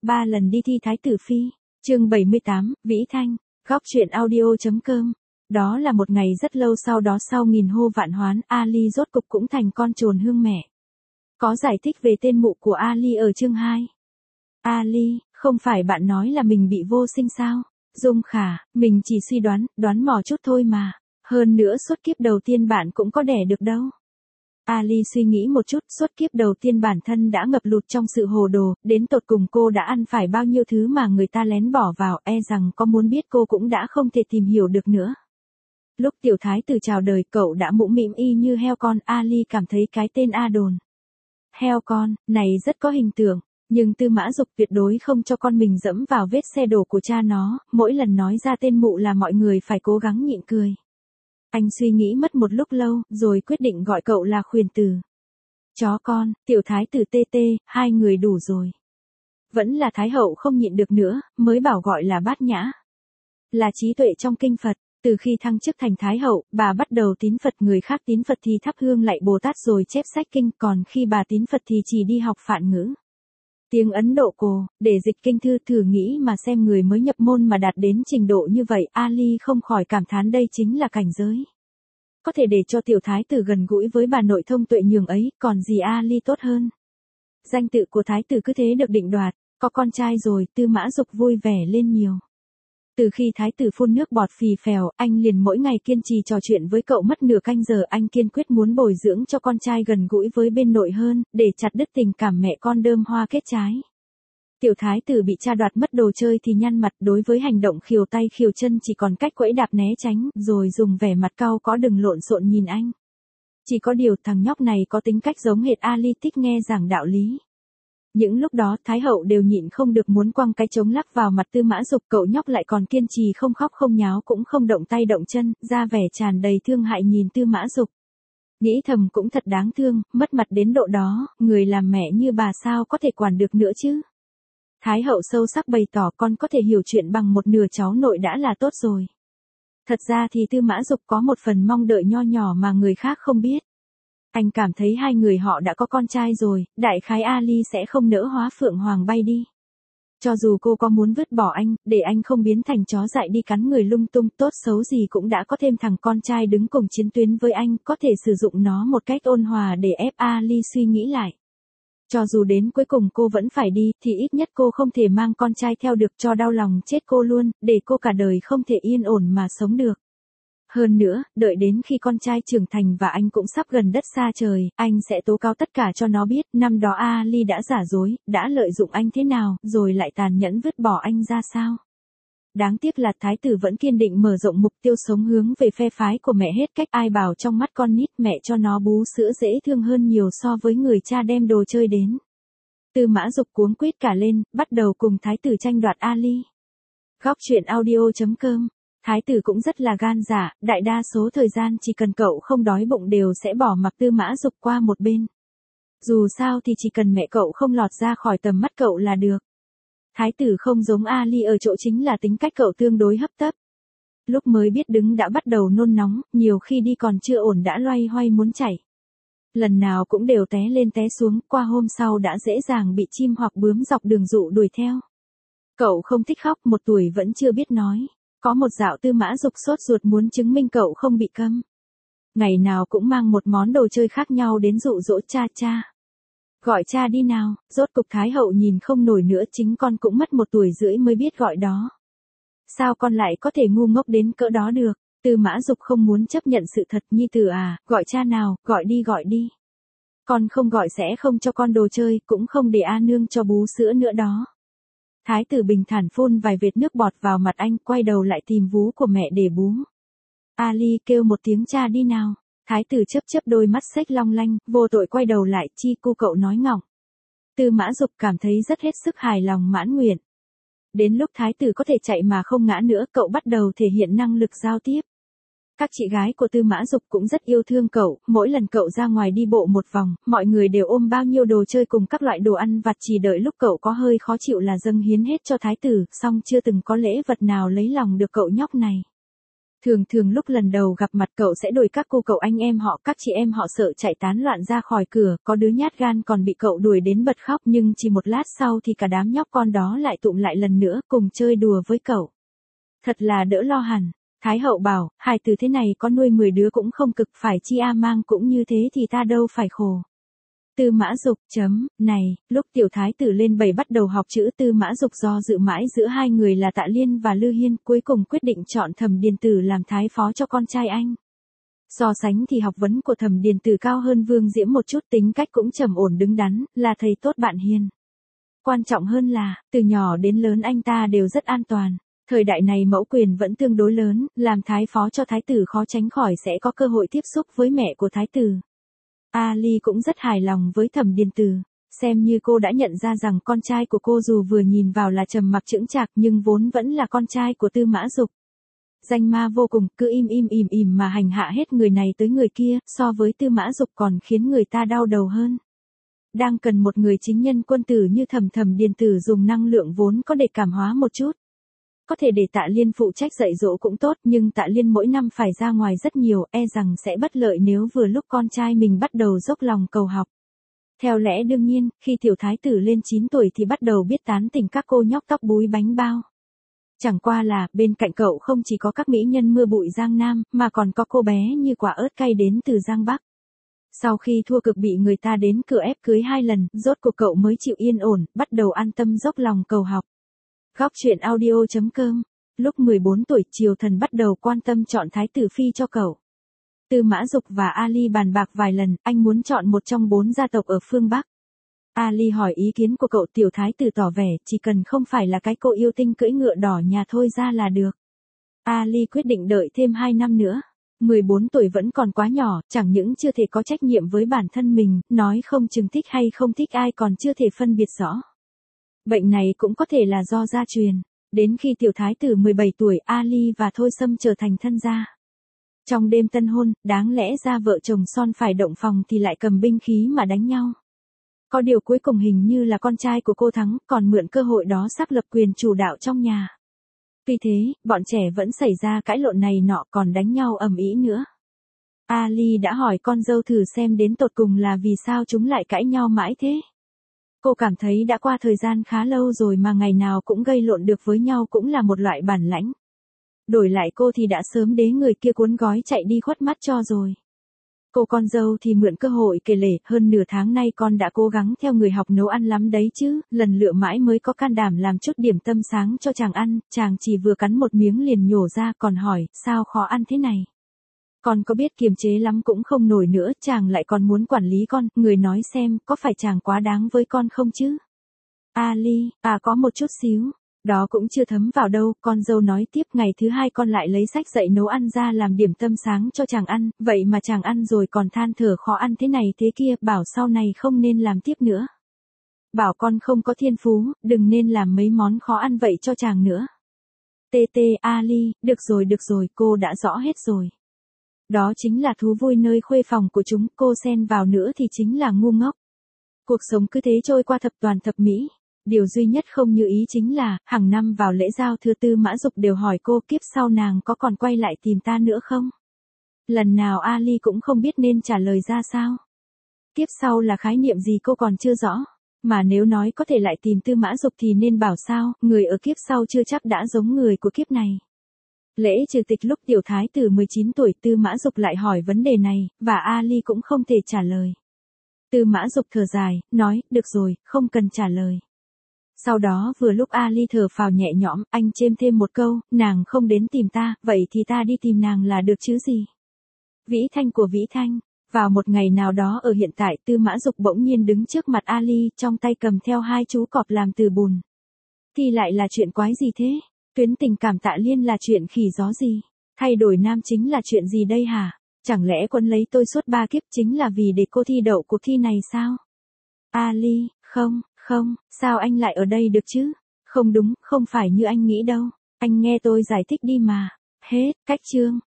3 lần đi thi thái tử phi. Chương 78, Vĩ Thanh, góc truyện audio.com. Đó là một ngày rất lâu sau đó, sau nghìn hô vạn hoán, Ali rốt cục cũng thành con trồn hương mẹ. Có giải thích về tên mụ của Ali ở chương 2. Ali, không phải bạn nói là mình bị vô sinh sao? Dung Khả, mình chỉ suy đoán mò chút thôi mà. Hơn nữa suốt kiếp đầu tiên bạn cũng có đẻ được đâu. Ali suy nghĩ một chút, suốt kiếp đầu tiên bản thân đã ngập lụt trong sự hồ đồ, đến tột cùng cô đã ăn phải bao nhiêu thứ mà người ta lén bỏ vào, e rằng có muốn biết cô cũng đã không thể tìm hiểu được nữa. Lúc tiểu thái tử chào đời, cậu đã mũm mĩm y như heo con. Ali cảm thấy cái tên A Đồn, heo con, này rất có hình tượng, nhưng Tư Mã Dục tuyệt đối không cho con mình dẫm vào vết xe đổ của cha nó, mỗi lần nói ra tên mụ là mọi người phải cố gắng nhịn cười. Anh suy nghĩ mất một lúc lâu, rồi quyết định gọi cậu là Khuyển Tử. Chó con, tiểu thái tử tê tê, hai người đủ rồi. Vẫn là Thái hậu không nhịn được nữa, mới bảo gọi là Bát Nhã. Là trí tuệ trong kinh Phật, từ khi thăng chức thành Thái hậu, bà bắt đầu tín Phật, người khác tín Phật thì thắp hương lạy Bồ Tát rồi chép sách kinh, còn khi bà tín Phật thì chỉ đi học Phạn ngữ. Tiếng Ấn Độ cổ, để dịch kinh thư. Thử nghĩ mà xem, người mới nhập môn mà đạt đến trình độ như vậy. Ali không khỏi cảm thán đây chính là cảnh giới. Có thể để cho tiểu thái tử gần gũi với bà nội thông tuệ nhường ấy, còn gì Ali tốt hơn. Danh tự của thái tử cứ thế được định đoạt, có con trai rồi. Tư Mã Dục vui vẻ lên nhiều. Từ khi thái tử phun nước bọt phì phèo, anh liền mỗi ngày kiên trì trò chuyện với cậu mất nửa canh giờ. Anh kiên quyết muốn bồi dưỡng cho con trai gần gũi với bên nội hơn, để chặt đứt tình cảm mẹ con đơm hoa kết trái. Tiểu thái tử bị cha đoạt mất đồ chơi thì nhăn mặt, đối với hành động khều tay khều chân chỉ còn cách quẫy đạp né tránh, rồi dùng vẻ mặt cau có đừng lộn xộn nhìn anh. Chỉ có điều thằng nhóc này có tính cách giống hệt Ali, thích nghe giảng đạo lý. Những lúc đó Thái hậu đều nhịn không được muốn quăng cái trống lắc vào mặt Tư Mã Dục, cậu nhóc lại còn kiên trì không khóc không nháo cũng không động tay động chân, ra vẻ tràn đầy thương hại nhìn Tư Mã Dục. Nghĩ thầm cũng thật đáng thương, mất mặt đến độ đó, người làm mẹ như bà sao có thể quản được nữa chứ. Thái hậu sâu sắc bày tỏ, con có thể hiểu chuyện bằng một nửa cháu nội đã là tốt rồi. Thật ra thì Tư Mã Dục có một phần mong đợi nho nhỏ mà người khác không biết. Anh cảm thấy hai người họ đã có con trai rồi, đại khái Ali sẽ không nỡ hóa phượng hoàng bay đi. Cho dù cô có muốn vứt bỏ anh, để anh không biến thành chó dại đi cắn người lung tung, tốt xấu gì cũng đã có thêm thằng con trai đứng cùng chiến tuyến với anh, có thể sử dụng nó một cách ôn hòa để ép Ali suy nghĩ lại. Cho dù đến cuối cùng cô vẫn phải đi, thì ít nhất cô không thể mang con trai theo được, cho đau lòng chết cô luôn, để cô cả đời không thể yên ổn mà sống được. Hơn nữa, đợi đến khi con trai trưởng thành và anh cũng sắp gần đất xa trời, anh sẽ tố cáo tất cả cho nó biết, năm đó Ali đã giả dối, đã lợi dụng anh thế nào, rồi lại tàn nhẫn vứt bỏ anh ra sao. Đáng tiếc là thái tử vẫn kiên định mở rộng mục tiêu sống hướng về phe phái của mẹ hết cách. Ai bảo trong mắt con nít mẹ cho nó bú sữa dễ thương hơn nhiều so với người cha đem đồ chơi đến. Tư Mã Dục cuống quýt cả lên, bắt đầu cùng thái tử tranh đoạt Ali. Góc truyện audio.com. Thái tử cũng rất là gan dạ, đại đa số thời gian chỉ cần cậu không đói bụng đều sẽ bỏ mặc Tư Mã Dục qua một bên. Dù sao thì chỉ cần mẹ cậu không lọt ra khỏi tầm mắt cậu là được. Thái tử không giống Ali ở chỗ chính là tính cách cậu tương đối hấp tấp. Lúc mới biết đứng đã bắt đầu nôn nóng, nhiều khi đi còn chưa ổn đã loay hoay muốn chạy. Lần nào cũng đều té lên té xuống, qua hôm sau đã dễ dàng bị chim hoặc bướm dọc đường dụ đuổi theo. Cậu không thích khóc, 1 tuổi vẫn chưa biết nói. Có một dạo Tư Mã Dục sốt ruột muốn chứng minh cậu không bị câm. Ngày nào cũng mang một món đồ chơi khác nhau đến dụ dỗ cha. Gọi cha đi nào, rốt cục Thái hậu nhìn không nổi nữa, chính con cũng mất 1 tuổi rưỡi mới biết gọi đó. Sao con lại có thể ngu ngốc đến cỡ đó được? Tư Mã Dục không muốn chấp nhận sự thật. Nhi tử à, gọi cha nào, gọi đi. Con không gọi sẽ không cho con đồ chơi, cũng không để A nương cho bú sữa nữa đó. Thái tử bình thản phun vài vệt nước bọt vào mặt anh, quay đầu lại tìm vú của mẹ để bú. Ali kêu một tiếng cha đi nào. Thái tử chớp đôi mắt xếch long lanh, vô tội quay đầu lại, chi cu cậu nói ngọng. Tư Mã Dục cảm thấy rất hết sức hài lòng mãn nguyện. Đến lúc thái tử có thể chạy mà không ngã nữa, cậu bắt đầu thể hiện năng lực giao tiếp. Các chị gái của Tư Mã Dục cũng rất yêu thương cậu, mỗi lần cậu ra ngoài đi bộ một vòng, mọi người đều ôm bao nhiêu đồ chơi cùng các loại đồ ăn vặt, chỉ đợi lúc cậu có hơi khó chịu là dâng hiến hết cho thái tử, song chưa từng có lễ vật nào lấy lòng được cậu nhóc này. Thường thường lúc lần đầu gặp mặt cậu sẽ đuổi các cô cậu anh em họ, các chị em họ sợ chạy tán loạn ra khỏi cửa, có đứa nhát gan còn bị cậu đuổi đến bật khóc, nhưng chỉ một lát sau thì cả đám nhóc con đó lại tụm lại lần nữa cùng chơi đùa với cậu. Thật là đỡ lo hẳn. Thái hậu bảo, hài từ thế này có nuôi 10 đứa cũng không cực, phải chi mang cũng như thế thì ta đâu phải khổ. Tư Mã Dục, này, lúc tiểu thái tử lên 7 bắt đầu học chữ, Tư Mã Dục do dự mãi giữa hai người là Tạ Liên và Lư Hiên, cuối cùng quyết định chọn Thẩm Điền Tử làm thái phó cho con trai anh. So sánh thì học vấn của Thẩm Điền Tử cao hơn Vương Diễm một chút, tính cách cũng trầm ổn đứng đắn, là thầy tốt bạn hiền. Quan trọng hơn là, từ nhỏ đến lớn anh ta đều rất an toàn. Thời đại này mẫu quyền vẫn tương đối lớn, làm thái phó cho thái tử khó tránh khỏi sẽ có cơ hội tiếp xúc với mẹ của thái tử. Ali cũng rất hài lòng với Thẩm Điền Tử, xem như cô đã nhận ra rằng con trai của cô dù vừa nhìn vào là trầm mặc chững chạc nhưng vốn vẫn là con trai của Tư Mã Dục. Danh ma vô cùng, cứ im mà hành hạ hết người này tới người kia, so với Tư Mã Dục còn khiến người ta đau đầu hơn. Đang cần một người chính nhân quân tử như Thẩm Điền Tử dùng năng lượng vốn có để cảm hóa một chút. Có thể để Tạ Liên phụ trách dạy dỗ cũng tốt, nhưng Tạ Liên mỗi năm phải ra ngoài rất nhiều, e rằng sẽ bất lợi nếu vừa lúc con trai mình bắt đầu dốc lòng cầu học. Theo lẽ đương nhiên, khi tiểu thái tử lên 9 tuổi thì bắt đầu biết tán tỉnh các cô nhóc tóc búi bánh bao. Chẳng qua là, bên cạnh cậu không chỉ có các mỹ nhân mưa bụi Giang Nam, mà còn có cô bé như quả ớt cay đến từ Giang Bắc. Sau khi thua cực bị người ta đến cửa ép cưới 2 lần, rốt cuộc cậu mới chịu yên ổn, bắt đầu an tâm dốc lòng cầu học. Góc truyện audio.com. Lúc 14 tuổi, Triều Thần bắt đầu quan tâm chọn thái tử phi cho cậu. Tư Mã Dục và Ali bàn bạc vài lần, anh muốn chọn một trong 4 gia tộc ở phương Bắc. Ali hỏi ý kiến của cậu, tiểu thái tử tỏ vẻ chỉ cần không phải là cái cô yêu tinh cưỡi ngựa đỏ nhà thôi ra là được. Ali quyết định đợi thêm 2 năm nữa. 14 tuổi vẫn còn quá nhỏ, chẳng những chưa thể có trách nhiệm với bản thân mình, nói không chừng thích hay không thích ai còn chưa thể phân biệt rõ. Bệnh này cũng có thể là do gia truyền. Đến khi tiểu thái tử 17 tuổi, Ali và Thôi Sâm trở thành thân gia. Trong đêm tân hôn, đáng lẽ ra vợ chồng son phải động phòng thì lại cầm binh khí mà đánh nhau. Có điều cuối cùng hình như là con trai của cô thắng, còn mượn cơ hội đó xác lập quyền chủ đạo trong nhà. Tuy thế, bọn trẻ vẫn xảy ra cãi lộn này nọ, còn đánh nhau ầm ĩ nữa. Ali đã hỏi con dâu thử xem đến tột cùng là vì sao chúng lại cãi nhau mãi thế. Cô cảm thấy đã qua thời gian khá lâu rồi mà ngày nào cũng gây lộn được với nhau cũng là một loại bản lãnh. Đổi lại cô thì đã sớm đế người kia cuốn gói chạy đi khuất mắt cho rồi. Cô con dâu thì mượn cơ hội kể lể, hơn nửa tháng nay con đã cố gắng theo người học nấu ăn lắm đấy chứ, lần lựa mãi mới có can đảm làm chút điểm tâm sáng cho chàng ăn, chàng chỉ vừa cắn một miếng liền nhổ ra, còn hỏi, sao khó ăn thế này? Con có biết kiềm chế lắm cũng không nổi nữa, chàng lại còn muốn quản lý con, người nói xem, có phải chàng quá đáng với con không chứ? Ali, có một chút xíu. Đó cũng chưa thấm vào đâu, con dâu nói tiếp, ngày thứ 2 con lại lấy sách dạy nấu ăn ra làm điểm tâm sáng cho chàng ăn, vậy mà chàng ăn rồi còn than thở khó ăn thế này thế kia, bảo sau này không nên làm tiếp nữa. Bảo con không có thiên phú, đừng nên làm mấy món khó ăn vậy cho chàng nữa. Ali, được rồi, cô đã rõ hết rồi. Đó chính là thú vui nơi khuê phòng của chúng, cô xen vào nữa thì chính là ngu ngốc. Cuộc sống cứ thế trôi qua thập toàn thập mỹ. Điều duy nhất không như ý chính là, hàng năm vào lễ giao thừa Tư Mã Dục đều hỏi cô kiếp sau nàng có còn quay lại tìm ta nữa không? Lần nào Ali cũng không biết nên trả lời ra sao. Kiếp sau là khái niệm gì cô còn chưa rõ. Mà nếu nói có thể lại tìm Tư Mã Dục thì nên bảo sao, người ở kiếp sau chưa chắc đã giống người của kiếp này. Lễ trừ tịch lúc tiểu thái tử 19 tuổi Tư Mã Dục lại hỏi vấn đề này, và Ali cũng không thể trả lời. Tư Mã Dục thở dài, nói, được rồi, không cần trả lời. Sau đó vừa lúc Ali thở phào nhẹ nhõm, anh chêm thêm một câu, nàng không đến tìm ta, vậy thì ta đi tìm nàng là được chứ gì. Vĩ Thanh của Vĩ Thanh, vào một ngày nào đó ở hiện tại Tư Mã Dục bỗng nhiên đứng trước mặt Ali, trong tay cầm theo 2 chú cọp làm từ bùn. Thì lại là chuyện quái gì thế? Tuyến tình cảm Tạ Liên là chuyện khỉ gió gì? Thay đổi nam chính là chuyện gì đây hả? Chẳng lẽ quân lấy tôi suốt 3 kiếp chính là vì để cô thi đậu cuộc thi này sao? Ali, không, sao anh lại ở đây được chứ? Không đúng, không phải như anh nghĩ đâu. Anh nghe tôi giải thích đi mà. Hết, cách chương.